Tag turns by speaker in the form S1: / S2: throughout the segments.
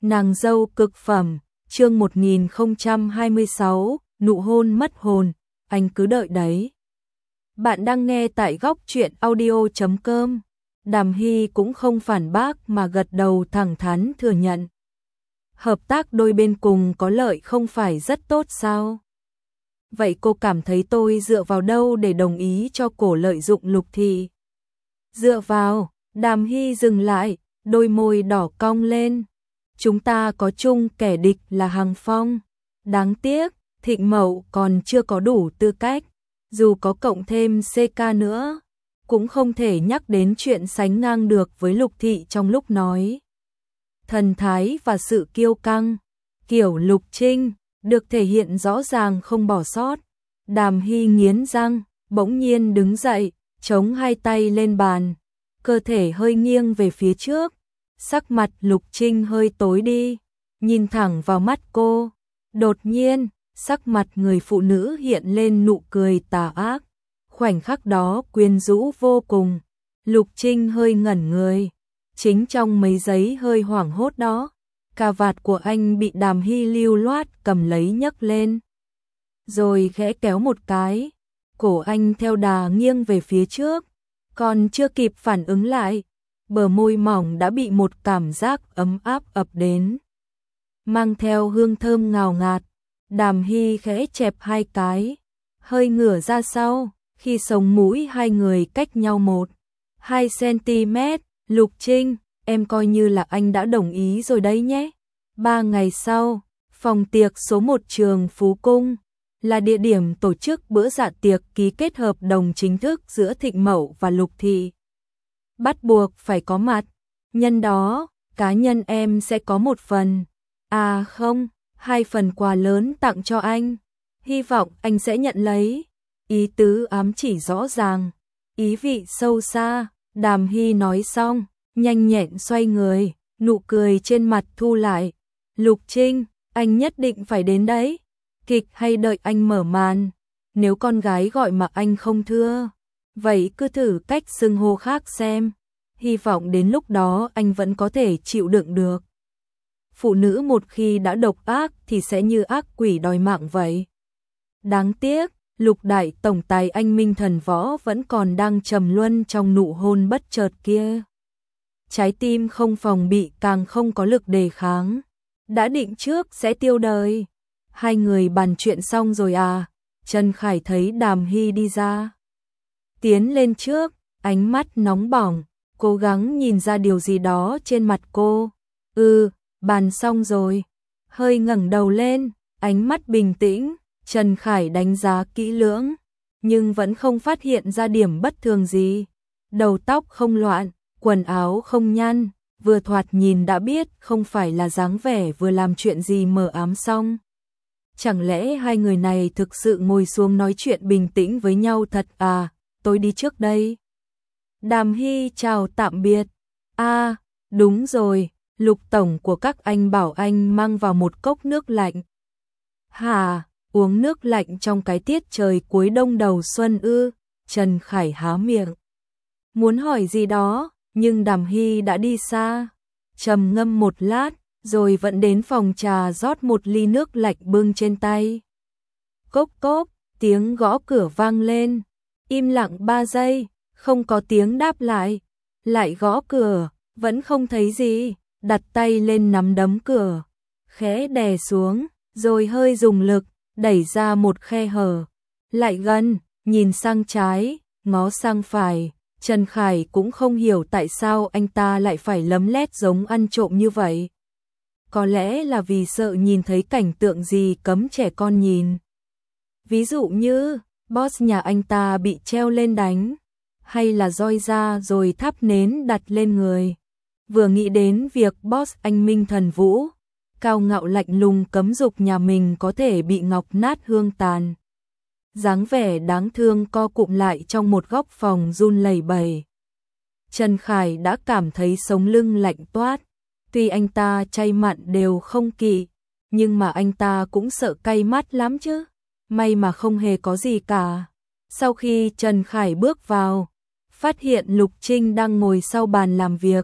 S1: Nàng dâu cực phẩm, chương 1026, nụ hôn mất hồn, anh cứ đợi đấy. Bạn đang nghe tại góc truyện audio.com. Đàm Hy cũng không phản bác mà gật đầu thẳng thắn thừa nhận. Hợp tác đôi bên cùng có lợi không phải rất tốt sao? Vậy cô cảm thấy tôi dựa vào đâu để đồng ý cho cổ lợi dụng Lục Thị? Dựa vào, Đàm Hy dừng lại, đôi môi đỏ cong lên. Chúng ta có chung kẻ địch là Hằng Phong. Đáng tiếc, Thịnh Mậu còn chưa có đủ tư cách. Dù có cộng thêm CK nữa, cũng không thể nhắc đến chuyện sánh ngang được với Lục Thị trong lúc nói. Thần thái và sự kiêu căng, kiểu Lục Trinh, được thể hiện rõ ràng không bỏ sót. Đàm Hy nghiến răng, bỗng nhiên đứng dậy, chống hai tay lên bàn, cơ thể hơi nghiêng về phía trước. Sắc mặt Lục Trinh hơi tối đi, nhìn thẳng vào mắt cô. Đột nhiên, sắc mặt người phụ nữ hiện lên nụ cười tà ác. Khoảnh khắc đó quyến rũ vô cùng. Lục Trinh hơi ngẩn người. Chính trong mấy giây hơi hoảng hốt đó, cà vạt của anh bị Đàm Hy lưu loát cầm lấy nhấc lên. Rồi khẽ kéo một cái, cổ anh theo đà nghiêng về phía trước. Còn chưa kịp phản ứng lại, bờ môi mỏng đã bị một cảm giác ấm áp ập đến, mang theo hương thơm ngào ngạt. Đàm Hy khẽ chẹp hai cái, hơi ngửa ra sau, khi sống mũi hai người cách nhau 1-2 cm. Lục Trinh, em coi như là anh đã đồng ý rồi đấy nhé. 3 ngày sau, phòng tiệc số 1 trường Phú Cung là địa điểm tổ chức bữa dạ tiệc ký kết hợp đồng chính thức giữa Thịnh Mậu và Lục Thị. Bắt buộc phải có mặt. Nhân đó, cá nhân em sẽ có một phần. À không, 2 phần quà lớn tặng cho anh. Hy vọng anh sẽ nhận lấy. Ý tứ ám chỉ rõ ràng, ý vị sâu xa. Đàm Hy nói xong, nhanh nhẹn xoay người, nụ cười trên mặt thu lại. Lục Trinh, anh nhất định phải đến đấy. Kịch hay đợi anh mở màn? Nếu con gái gọi mà anh không thưa, vậy cứ thử cách xưng hô khác xem. Hy vọng đến lúc đó anh vẫn có thể chịu đựng được. Phụ nữ một khi đã độc ác thì sẽ như ác quỷ đòi mạng vậy. Đáng tiếc, Lục đại tổng tài anh Minh Thần Võ vẫn còn đang trầm luân trong nụ hôn bất chợt kia. Trái tim không phòng bị càng không có lực đề kháng. Đã định trước sẽ tiêu đời. Hai người bàn chuyện xong rồi à? Trần Khải thấy Đàm Hy đi ra, tiến lên trước, ánh mắt nóng bỏng, cố gắng nhìn ra điều gì đó trên mặt cô. Bàn xong rồi. Hơi ngẩng đầu lên, ánh mắt bình tĩnh. Trần Khải đánh giá kỹ lưỡng, nhưng vẫn không phát hiện ra điểm bất thường gì. Đầu tóc không loạn, quần áo không nhăn, vừa thoạt nhìn đã biết không phải là dáng vẻ vừa làm chuyện gì mờ ám xong. Chẳng lẽ hai người này thực sự ngồi xuống nói chuyện bình tĩnh với nhau thật à? Tôi đi trước đây. Đàm Hy chào tạm biệt. Đúng rồi, Lục tổng của các anh bảo anh mang vào một cốc nước lạnh. Hả? Uống nước lạnh trong cái tiết trời cuối đông đầu xuân ư? Trần Khải há miệng, muốn hỏi gì đó, nhưng Đàm Hy đã đi xa. Trầm ngâm một lát, rồi vẫn đến phòng trà rót một ly nước lạnh bưng trên tay. Cốc cốp, tiếng gõ cửa vang lên. Im lặng 3 giây, không có tiếng đáp lại. Lại gõ cửa, vẫn không thấy gì. Đặt tay lên nắm đấm cửa, khẽ đè xuống, rồi hơi dùng lực, đẩy ra một khe hở. Lại gần, nhìn sang trái, ngó sang phải. Trần Khải cũng không hiểu tại sao anh ta lại phải lấm lét giống ăn trộm như vậy. Có lẽ là vì sợ nhìn thấy cảnh tượng gì cấm trẻ con nhìn. Ví dụ như, boss nhà anh ta bị treo lên đánh, hay là roi ra rồi thắp nến đặt lên người. Vừa nghĩ đến việc boss anh Minh Thần Vũ, cao ngạo lạnh lùng cấm dục nhà mình có thể bị ngọc nát hương tàn. Dáng vẻ đáng thương co cụm lại trong một góc phòng run lẩy bẩy. Trần Khải đã cảm thấy sống lưng lạnh toát. Tuy anh ta chay mặn đều không kỵ, nhưng mà anh ta cũng sợ cay mắt lắm chứ. May mà không hề có gì cả. Sau khi Trần Khải bước vào, phát hiện Lục Trinh đang ngồi sau bàn làm việc.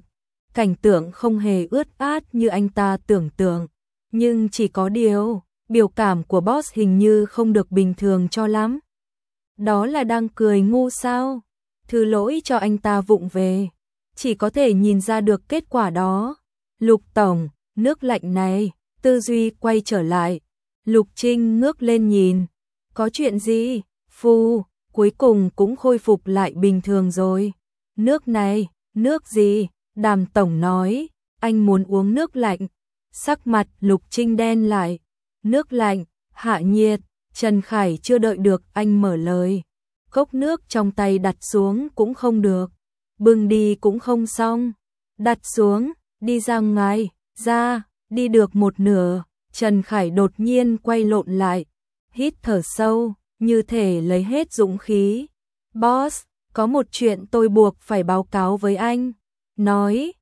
S1: cảnh tượng không hề ướt át như anh ta tưởng tượng. Nhưng chỉ có điều, biểu cảm của boss hình như không được bình thường cho lắm. Đó là đang cười ngu sao? Thứ lỗi cho anh ta vụng về. Chỉ có thể nhìn ra được kết quả đó. Lục tổng, nước lạnh này, tư duy quay trở lại. Lục Trinh ngước lên nhìn. Có chuyện gì? Phu, cuối cùng cũng khôi phục lại bình thường rồi. Nước này, nước gì? Đàm tổng nói, anh muốn uống nước lạnh. Sắc mặt Lục Trinh đen lại. Nước lạnh, hạ nhiệt. Trần Khải chưa đợi được anh mở lời. Cốc nước trong tay đặt xuống cũng không được. Bưng đi cũng không xong. Đặt xuống, đi ra ngoài, ra, đi được một nửa. Trần Khải đột nhiên quay lộn lại. Hít thở sâu, như thể lấy hết dũng khí. Boss, có một chuyện tôi buộc phải báo cáo với anh. Nói,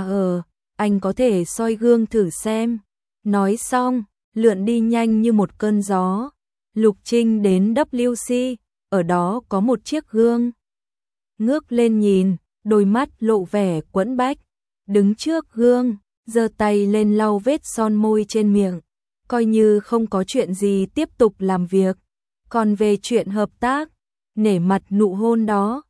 S1: anh có thể soi gương thử xem. Nói xong, lượn đi nhanh như một cơn gió. Lục Trinh đến WC, ở đó có một chiếc gương. Ngước lên nhìn, đôi mắt lộ vẻ quẫn bách. Đứng trước gương, giơ tay lên lau vết son môi trên miệng. Coi như không có chuyện gì tiếp tục làm việc. Còn về chuyện hợp tác, nể mặt nụ hôn đó.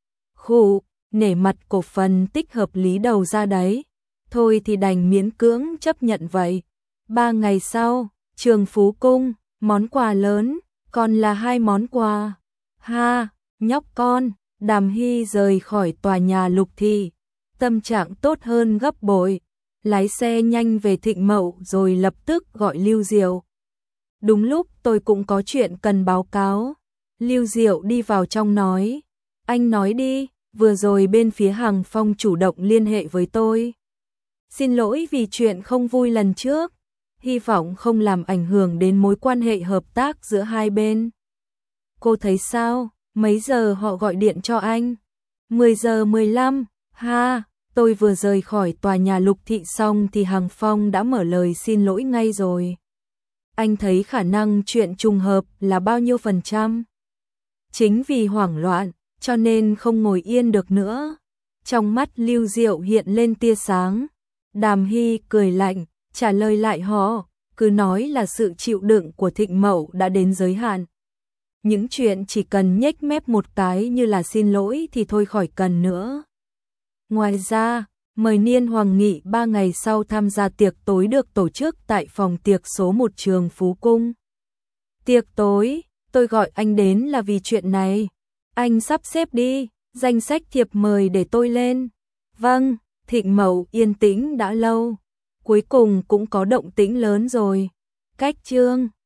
S1: Nể mặt cổ phần tích hợp lý đầu ra đấy. Thôi thì đành miễn cưỡng chấp nhận vậy. 3 ngày sau, Trường Phú Cung, món quà lớn, còn là 2 món quà. Ha, nhóc con, Đàm Hy rời khỏi tòa nhà Lục Thị. Tâm trạng tốt hơn gấp bội. Lái xe nhanh về Thịnh Mậu rồi lập tức gọi Lưu Diệu. Đúng lúc tôi cũng có chuyện cần báo cáo. Lưu Diệu đi vào trong nói. Anh nói đi, vừa rồi bên phía Hàng Phong chủ động liên hệ với tôi. Xin lỗi vì chuyện không vui lần trước. Hy vọng không làm ảnh hưởng đến mối quan hệ hợp tác giữa hai bên. Cô thấy sao? Mấy giờ họ gọi điện cho anh? 10 giờ 15. Ha, tôi vừa rời khỏi tòa nhà Lục Thị xong thì Hàng Phong đã mở lời xin lỗi ngay rồi. Anh thấy khả năng chuyện trùng hợp là bao nhiêu %? Chính vì hoảng loạn, cho nên không ngồi yên được nữa. Trong mắt Lưu Diệu hiện lên tia sáng. Đàm Hy cười lạnh, trả lời lại họ, cứ nói là sự chịu đựng của Thịnh Mậu đã đến giới hạn. Những chuyện chỉ cần nhếch mép một cái như là xin lỗi thì thôi khỏi cần nữa. Ngoài ra, mời Niên Hoàng Nghị 3 ngày sau tham gia tiệc tối được tổ chức tại phòng tiệc số 1 Trường Phú Cung. Tiệc tối, tôi gọi anh đến là vì chuyện này. Anh sắp xếp đi, danh sách thiệp mời để tôi lên. Vâng, Thịnh Mậu yên tĩnh đã lâu. Cuối cùng cũng có động tĩnh lớn rồi. Cách chương